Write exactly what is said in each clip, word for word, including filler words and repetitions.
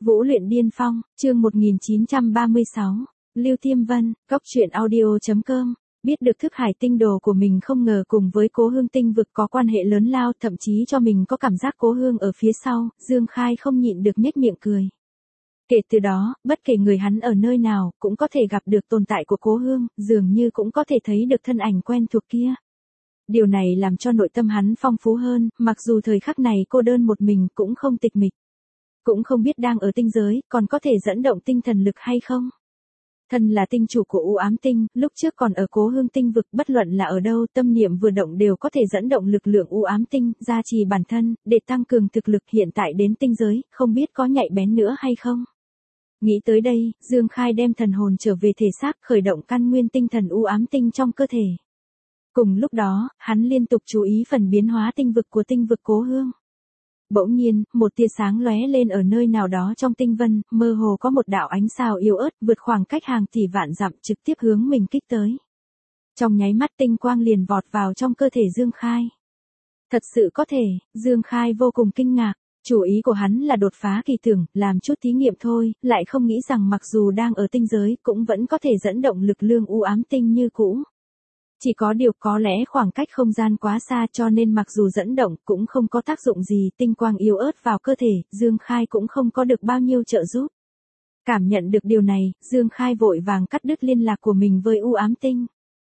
Vũ luyện điên phong, chương một nghìn chín trăm ba mươi sáu. Lưu Thiêm Vân, Cốc truyện audio chấm com. Biết được thức hải tinh đồ của mình không ngờ cùng với Cố Hương tinh vực có quan hệ lớn lao, thậm chí cho mình có cảm giác Cố Hương ở phía sau, Dương Khai không nhịn được nhếch miệng cười. Kể từ đó, bất kể người hắn ở nơi nào, cũng có thể gặp được tồn tại của Cố Hương, dường như cũng có thể thấy được thân ảnh quen thuộc kia. Điều này làm cho nội tâm hắn phong phú hơn, mặc dù thời khắc này cô đơn một mình cũng không tịch mịch. Cũng không biết đang ở tinh giới, còn có thể dẫn động tinh thần lực hay không? Thân là tinh chủ của u ám tinh, lúc trước còn ở Cố Hương tinh vực, bất luận là ở đâu, tâm niệm vừa động đều có thể dẫn động lực lượng u ám tinh, gia trì bản thân, để tăng cường thực lực. Hiện tại đến tinh giới, không biết có nhạy bén nữa hay không? Nghĩ tới đây, Dương Khai đem thần hồn trở về thể xác, khởi động căn nguyên tinh thần u ám tinh trong cơ thể. Cùng lúc đó, hắn liên tục chú ý phần biến hóa tinh vực của tinh vực Cố Hương. Bỗng nhiên, một tia sáng lóe lên ở nơi nào đó trong tinh vân, mơ hồ có một đạo ánh sao yếu ớt vượt khoảng cách hàng tỷ vạn dặm trực tiếp hướng mình kích tới. Trong nháy mắt tinh quang liền vọt vào trong cơ thể Dương Khai. Thật sự có thể, Dương Khai vô cùng kinh ngạc. Chủ ý của hắn là đột phá kỳ tưởng, làm chút thí nghiệm thôi, lại không nghĩ rằng mặc dù đang ở tinh giới cũng vẫn có thể dẫn động lực lượng u ám tinh như cũ. Chỉ có điều có lẽ khoảng cách không gian quá xa cho nên mặc dù dẫn động cũng không có tác dụng gì, tinh quang yếu ớt vào cơ thể, Dương Khai cũng không có được bao nhiêu trợ giúp. Cảm nhận được điều này, Dương Khai vội vàng cắt đứt liên lạc của mình với u ám tinh.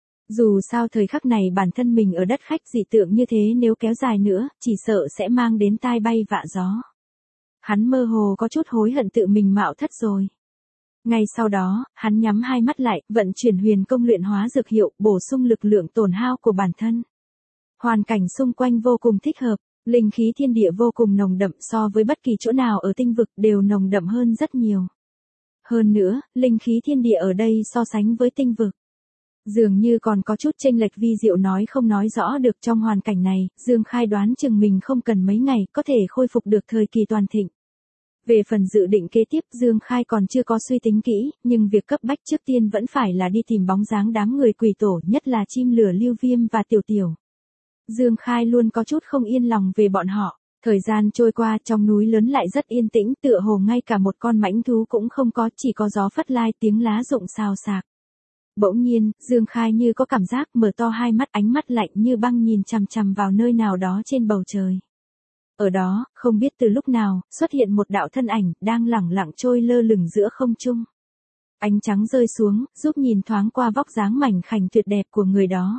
Dù sao thời khắc này bản thân mình ở đất khách dị tượng như thế nếu kéo dài nữa, chỉ sợ sẽ mang đến tai bay vạ gió. Hắn mơ hồ có chút hối hận tự mình mạo thất rồi. Ngay sau đó, hắn nhắm hai mắt lại, vận chuyển huyền công luyện hóa dược hiệu, bổ sung lực lượng tổn hao của bản thân. Hoàn cảnh xung quanh vô cùng thích hợp, linh khí thiên địa vô cùng nồng đậm, so với bất kỳ chỗ nào ở tinh vực đều nồng đậm hơn rất nhiều. Hơn nữa, linh khí thiên địa ở đây so sánh với tinh vực, dường như còn có chút chênh lệch vi diệu nói không nói rõ được. Trong hoàn cảnh này, Dương Khai đoán chừng mình không cần mấy ngày có thể khôi phục được thời kỳ toàn thịnh. Về phần dự định kế tiếp, Dương Khai còn chưa có suy tính kỹ, nhưng việc cấp bách trước tiên vẫn phải là đi tìm bóng dáng đám người quỷ tổ, nhất là chim lửa Lưu Viêm và Tiểu Tiểu. Dương Khai luôn có chút không yên lòng về bọn họ. Thời gian trôi qua, trong núi lớn lại rất yên tĩnh, tựa hồ ngay cả một con mãnh thú cũng không có, chỉ có gió phất lai, tiếng lá rụng xào xạc. Bỗng nhiên, Dương Khai như có cảm giác, mở to hai mắt, ánh mắt lạnh như băng nhìn chằm chằm vào nơi nào đó trên bầu trời. Ở đó, không biết từ lúc nào, xuất hiện một đạo thân ảnh, đang lẳng lặng trôi lơ lửng giữa không trung. Ánh trắng rơi xuống, giúp nhìn thoáng qua vóc dáng mảnh khảnh tuyệt đẹp của người đó.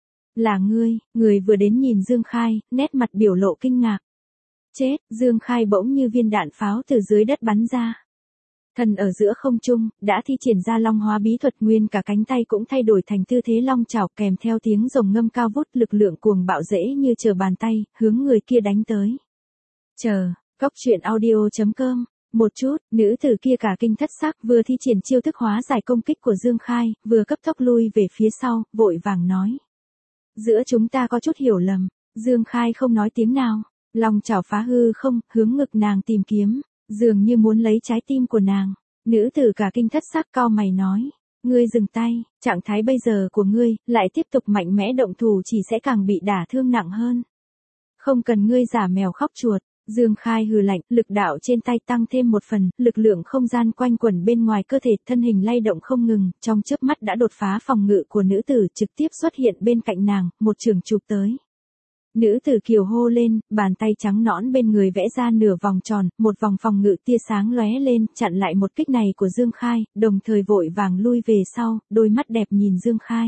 Là ngươi, người vừa đến nhìn Dương Khai, nét mặt biểu lộ kinh ngạc. Chết, Dương Khai bỗng như viên đạn pháo từ dưới đất bắn ra. Thần ở giữa không trung, đã thi triển ra long hóa bí thuật, nguyên cả cánh tay cũng thay đổi thành tư thế long chảo, kèm theo tiếng rồng ngâm cao vút, lực lượng cuồng bạo dễ như trở bàn tay, hướng người kia đánh tới. Chờ, Cốc truyện audio chấm com. Một chút, nữ tử kia cả kinh thất sắc, vừa thi triển chiêu thức hóa giải công kích của Dương Khai, vừa cấp tốc lui về phía sau, vội vàng nói. Giữa chúng ta có chút hiểu lầm. Dương Khai không nói tiếng nào, long chảo phá hư không, hướng ngực nàng tìm kiếm, dường như muốn lấy trái tim của nàng. Nữ tử cả kinh thất sắc cau mày nói. Ngươi dừng tay, trạng thái bây giờ của ngươi, lại tiếp tục mạnh mẽ động thủ chỉ sẽ càng bị đả thương nặng hơn. Không cần ngươi giả mèo khóc chuột. Dương Khai hừ lạnh, lực đạo trên tay tăng thêm một phần, lực lượng không gian quanh quẩn bên ngoài cơ thể, thân hình lay động không ngừng, trong chớp mắt đã đột phá phòng ngự của nữ tử, trực tiếp xuất hiện bên cạnh nàng, một trường chụp tới. Nữ tử kiều hô lên, bàn tay trắng nõn bên người vẽ ra nửa vòng tròn, một vòng phòng ngự tia sáng lóe lên, chặn lại một kích này của Dương Khai, đồng thời vội vàng lui về sau, đôi mắt đẹp nhìn Dương Khai.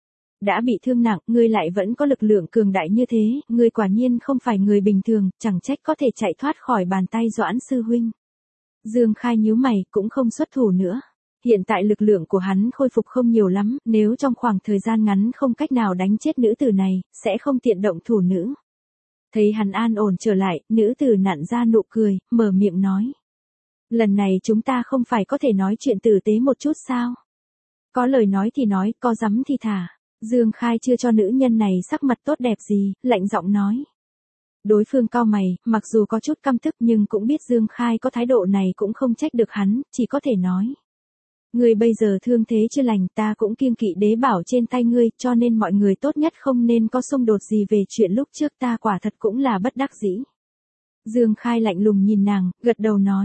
Đã bị thương nặng, ngươi lại vẫn có lực lượng cường đại như thế, ngươi quả nhiên không phải người bình thường, chẳng trách có thể chạy thoát khỏi bàn tay Doãn sư huynh. Dương Khai nhíu mày, cũng không xuất thủ nữa. Hiện tại lực lượng của hắn khôi phục không nhiều lắm, nếu trong khoảng thời gian ngắn không cách nào đánh chết nữ tử này, sẽ không tiện động thủ nữ. Thấy hắn an ổn trở lại, nữ tử nặn ra nụ cười, mở miệng nói. Lần này chúng ta không phải có thể nói chuyện tử tế một chút sao? Có lời nói thì nói, có dám thì thả. Dương Khai chưa cho nữ nhân này sắc mặt tốt đẹp gì, lạnh giọng nói. Đối phương cau mày, mặc dù có chút căm tức nhưng cũng biết Dương Khai có thái độ này cũng không trách được hắn, chỉ có thể nói. Ngươi bây giờ thương thế chưa lành, ta cũng kiêng kỵ đế bảo trên tay ngươi, cho nên mọi người tốt nhất không nên có xung đột gì về chuyện lúc trước, ta quả thật cũng là bất đắc dĩ. Dương Khai lạnh lùng nhìn nàng, gật đầu nói.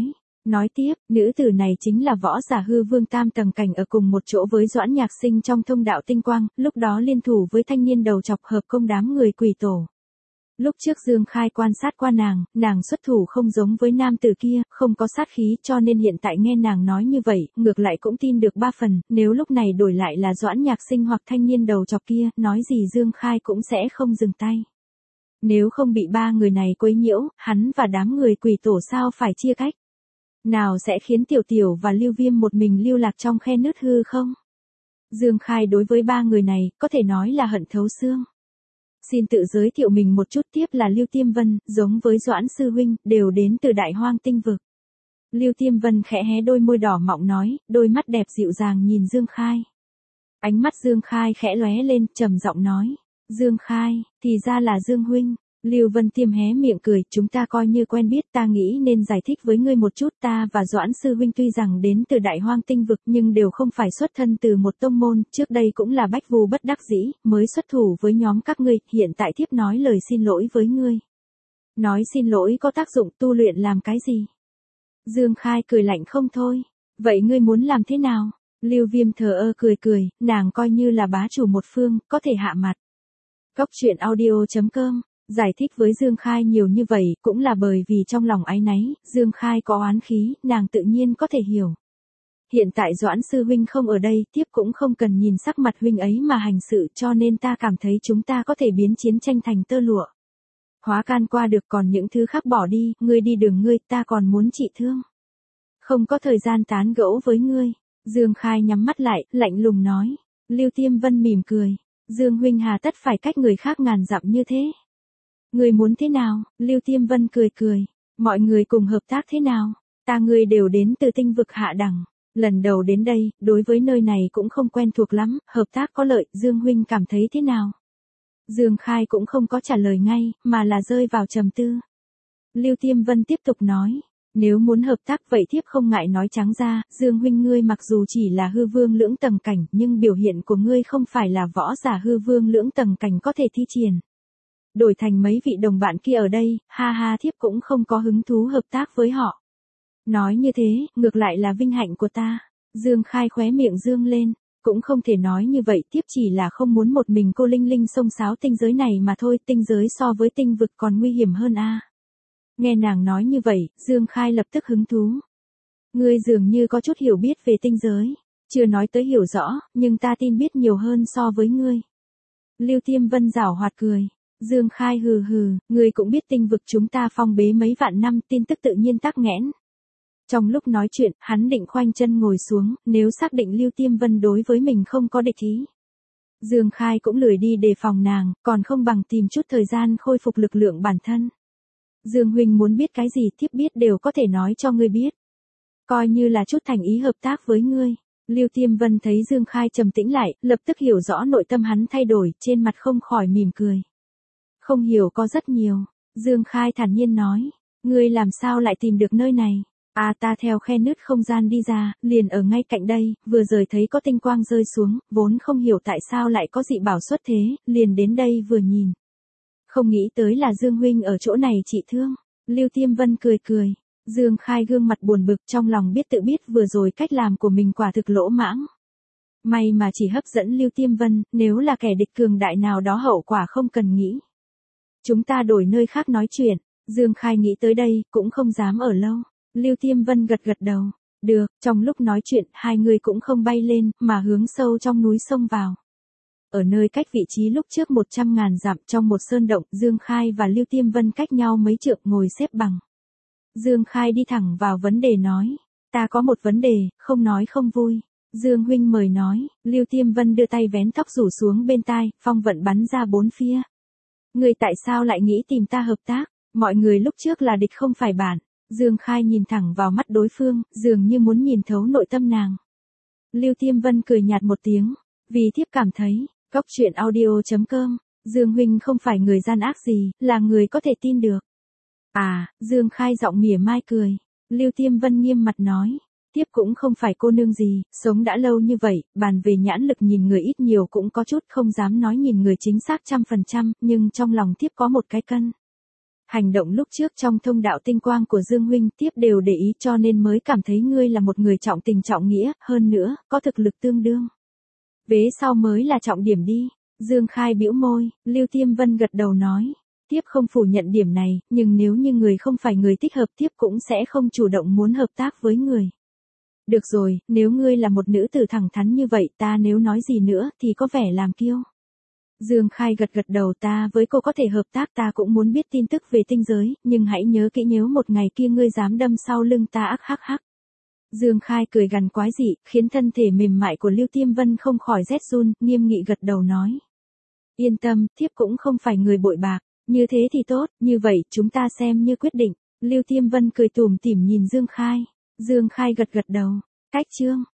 Nói tiếp, nữ tử này chính là võ giả hư vương tam tầng cảnh ở cùng một chỗ với Doãn Nhạc Sinh trong thông đạo tinh quang, lúc đó liên thủ với thanh niên đầu chọc hợp công đám người quỷ tổ. Lúc trước Dương Khai quan sát qua nàng, nàng xuất thủ không giống với nam tử kia, không có sát khí, cho nên hiện tại nghe nàng nói như vậy, ngược lại cũng tin được ba phần, nếu lúc này đổi lại là Doãn Nhạc Sinh hoặc thanh niên đầu chọc kia, nói gì Dương Khai cũng sẽ không dừng tay. Nếu không bị ba người này quấy nhiễu, hắn và đám người quỷ tổ sao phải chia cách? Nào sẽ khiến Tiểu Tiểu và Lưu Viêm một mình lưu lạc trong khe nứt hư không? Dương Khai đối với ba người này, có thể nói là hận thấu xương. Xin tự giới thiệu mình một chút, tiếp là Lưu Tiêm Vân, giống với Doãn Sư Huynh, đều đến từ Đại Hoang Tinh Vực. Lưu Tiêm Vân khẽ hé đôi môi đỏ mọng nói, đôi mắt đẹp dịu dàng nhìn Dương Khai. Ánh mắt Dương Khai khẽ lóe lên, trầm giọng nói, Dương Khai, thì ra là Dương Huynh. Lưu Vân Tiêm hé miệng cười, chúng ta coi như quen biết, ta nghĩ nên giải thích với ngươi một chút, ta và Doãn Sư Huynh tuy rằng đến từ Đại Hoang Tinh Vực nhưng đều không phải xuất thân từ một tông môn, trước đây cũng là bách vu bất đắc dĩ, mới xuất thủ với nhóm các ngươi, hiện tại thiếp nói lời xin lỗi với ngươi. Nói xin lỗi có tác dụng, tu luyện làm cái gì? Dương Khai cười lạnh không thôi, vậy ngươi muốn làm thế nào? Lưu Viêm thờ ơ cười cười, nàng coi như là bá chủ một phương, có thể hạ mặt. Cốc truyện audio chấm com giải thích với Dương Khai nhiều như vậy, cũng là bởi vì trong lòng áy náy, Dương Khai có oán khí, nàng tự nhiên có thể hiểu. Hiện tại Doãn Sư Huynh không ở đây, tiếp cũng không cần nhìn sắc mặt Huynh ấy mà hành sự, cho nên ta cảm thấy chúng ta có thể biến chiến tranh thành tơ lụa. Hóa can qua được, còn những thứ khác bỏ đi, ngươi đi đường ngươi, ta còn muốn trị thương. Không có thời gian tán gẫu với ngươi. Dương Khai nhắm mắt lại, lạnh lùng nói. Lưu Tiêm Vân mỉm cười. Dương Huynh hà tất phải cách người khác ngàn dặm như thế? Người muốn thế nào? Lưu Tiêm Vân cười cười. Mọi người cùng hợp tác thế nào? Ta người đều đến từ tinh vực hạ đẳng. Lần đầu đến đây, đối với nơi này cũng không quen thuộc lắm, hợp tác có lợi, Dương Huynh cảm thấy thế nào? Dương Khai cũng không có trả lời ngay, mà là rơi vào trầm tư. Lưu Tiêm Vân tiếp tục nói. Nếu muốn hợp tác vậy thiếp không ngại nói trắng ra, Dương Huynh ngươi mặc dù chỉ là hư vương lưỡng tầng cảnh, nhưng biểu hiện của ngươi không phải là võ giả hư vương lưỡng tầng cảnh có thể thi triển. Đổi thành mấy vị đồng bạn kia ở đây, ha ha thiếp cũng không có hứng thú hợp tác với họ. Nói như thế, ngược lại là vinh hạnh của ta. Dương Khai khóe miệng dương lên, cũng không thể nói như vậy, thiếp chỉ là không muốn một mình cô linh linh xông xáo tinh giới này mà thôi, tinh giới so với tinh vực còn nguy hiểm hơn a. Nghe nàng nói như vậy, Dương Khai lập tức hứng thú. Ngươi dường như có chút hiểu biết về tinh giới, chưa nói tới hiểu rõ, nhưng ta tin biết nhiều hơn so với ngươi. Lưu Tiêm Vân giảo hoạt cười. Dương Khai hừ hừ, ngươi cũng biết tinh vực chúng ta phong bế mấy vạn năm, tin tức tự nhiên tắc nghẽn. Trong lúc nói chuyện, hắn định khoanh chân ngồi xuống, nếu xác định Lưu Tiêm Vân đối với mình không có địch ý. Dương Khai cũng lười đi đề phòng nàng, còn không bằng tìm chút thời gian khôi phục lực lượng bản thân. Dương Huynh muốn biết cái gì thiếp biết đều có thể nói cho ngươi biết. Coi như là chút thành ý hợp tác với ngươi. Lưu Tiêm Vân thấy Dương Khai trầm tĩnh lại, lập tức hiểu rõ nội tâm hắn thay đổi, trên mặt không khỏi mỉm cười. Không hiểu có rất nhiều. Dương Khai thản nhiên nói. Ngươi làm sao lại tìm được nơi này? À ta theo khe nứt không gian đi ra, liền ở ngay cạnh đây, vừa rời thấy có tinh quang rơi xuống, vốn không hiểu tại sao lại có dị bảo xuất thế, liền đến đây vừa nhìn. Không nghĩ tới là Dương Huynh ở chỗ này trị thương. Lưu Tiêm Vân cười cười. Dương Khai gương mặt buồn bực, trong lòng biết tự biết vừa rồi cách làm của mình quả thực lỗ mãng. May mà chỉ hấp dẫn Lưu Tiêm Vân, nếu là kẻ địch cường đại nào đó hậu quả không cần nghĩ. Chúng ta đổi nơi khác nói chuyện. Dương Khai nghĩ tới đây, cũng không dám ở lâu. Lưu Tiêm Vân gật gật đầu. Được, trong lúc nói chuyện, hai người cũng không bay lên, mà hướng sâu trong núi sông vào. Ở nơi cách vị trí lúc trước một trăm ngàn dặm trong một sơn động, Dương Khai và Lưu Tiêm Vân cách nhau mấy trượng ngồi xếp bằng. Dương Khai đi thẳng vào vấn đề nói. Ta có một vấn đề, không nói không vui. Dương Huynh mời nói. Lưu Tiêm Vân đưa tay vén tóc rủ xuống bên tai, phong vận bắn ra bốn phía. Người tại sao lại nghĩ tìm ta hợp tác? Mọi người lúc trước là địch không phải bạn. Dương Khai nhìn thẳng vào mắt đối phương, dường như muốn nhìn thấu nội tâm nàng. Lưu Tiêm Vân cười nhạt một tiếng. Vì thiếp cảm thấy, cốc truyện audio chấm com, Dương Huynh không phải người gian ác gì, là người có thể tin được. À, Dương Khai giọng mỉa mai cười. Lưu Tiêm Vân nghiêm mặt nói. Tiếp cũng không phải cô nương gì, sống đã lâu như vậy, bàn về nhãn lực nhìn người ít nhiều cũng có chút, không dám nói nhìn người chính xác trăm phần trăm, nhưng trong lòng tiếp có một cái cân. Hành động lúc trước trong thông đạo tinh quang của Dương huynh tiếp đều để ý cho nên mới cảm thấy ngươi là một người trọng tình trọng nghĩa, hơn nữa, có thực lực tương đương. Vế sau mới là trọng điểm đi. Dương Khai bĩu môi, Lưu Tiêm Vân gật đầu nói. Tiếp không phủ nhận điểm này, nhưng nếu như người không phải người thích hợp tiếp cũng sẽ không chủ động muốn hợp tác với người. Được rồi, nếu ngươi là một nữ tử thẳng thắn như vậy ta nếu nói gì nữa thì có vẻ làm kiêu. Dương Khai gật gật đầu, ta với cô có thể hợp tác, ta cũng muốn biết tin tức về tinh giới, nhưng hãy nhớ kỹ nếu một ngày kia ngươi dám đâm sau lưng ta ác hắc hắc. Dương Khai cười gằn quái dị, khiến thân thể mềm mại của Lưu Tiêm Vân không khỏi rét run, nghiêm nghị gật đầu nói. Yên tâm, thiếp cũng không phải người bội bạc, như thế thì tốt, như vậy chúng ta xem như quyết định. Lưu Tiêm Vân cười tủm tỉm nhìn Dương Khai. Dương Khai gật gật đầu. Cách chương